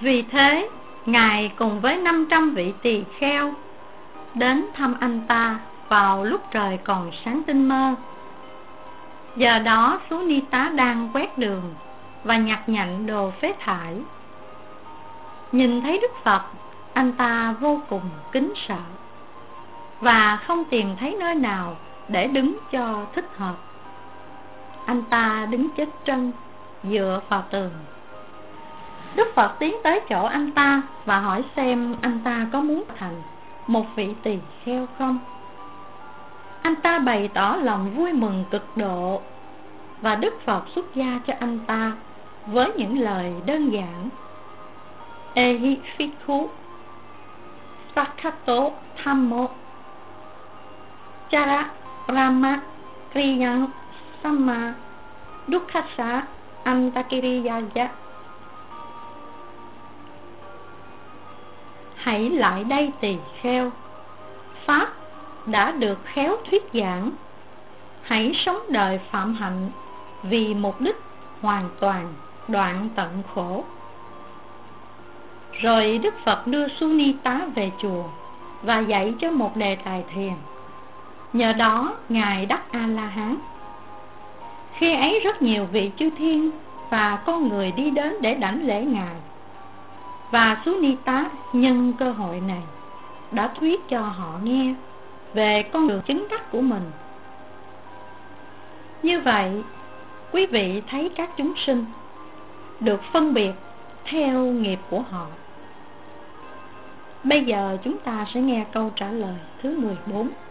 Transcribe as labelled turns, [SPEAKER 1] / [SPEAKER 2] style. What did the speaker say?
[SPEAKER 1] Vì thế Ngài cùng với 500 vị tỳ kheo đến thăm anh ta vào lúc trời còn sáng tinh mơ. Giờ đó Sunita đang quét đường và nhặt nhạnh đồ phế thải. Nhìn thấy Đức Phật, anh ta vô cùng kính sợ và không tìm thấy nơi nào để đứng cho thích hợp. Anh ta đứng chết chân dựa vào tường. Đức Phật tiến tới chỗ anh ta và hỏi xem anh ta có muốn thành một vị tỳ kheo không. Anh ta bày tỏ lòng vui mừng cực độ, và Đức Phật xuất gia cho anh ta với những lời đơn giản: Ehi Phikhu Sakhato Thammo Chara Brahma Kriyang Samma Dukkasa Antakiriyaya. Hãy lại đây tỳ kheo, Pháp đã được khéo thuyết giảng. Hãy sống đời phạm hạnh vì mục đích hoàn toàn đoạn tận khổ. Rồi Đức Phật đưa Sunita về chùa và dạy cho một đề tài thiền. Nhờ đó Ngài đắc A-la-hán. Khi ấy rất nhiều vị chư thiên và con người đi đến để đảnh lễ Ngài, và Sunita nhân cơ hội này đã thuyết cho họ nghe về con đường chứng đắc của mình. Như vậy, quý vị thấy các chúng sinh được phân biệt theo nghiệp của họ. Bây giờ chúng ta sẽ nghe câu trả lời thứ 14.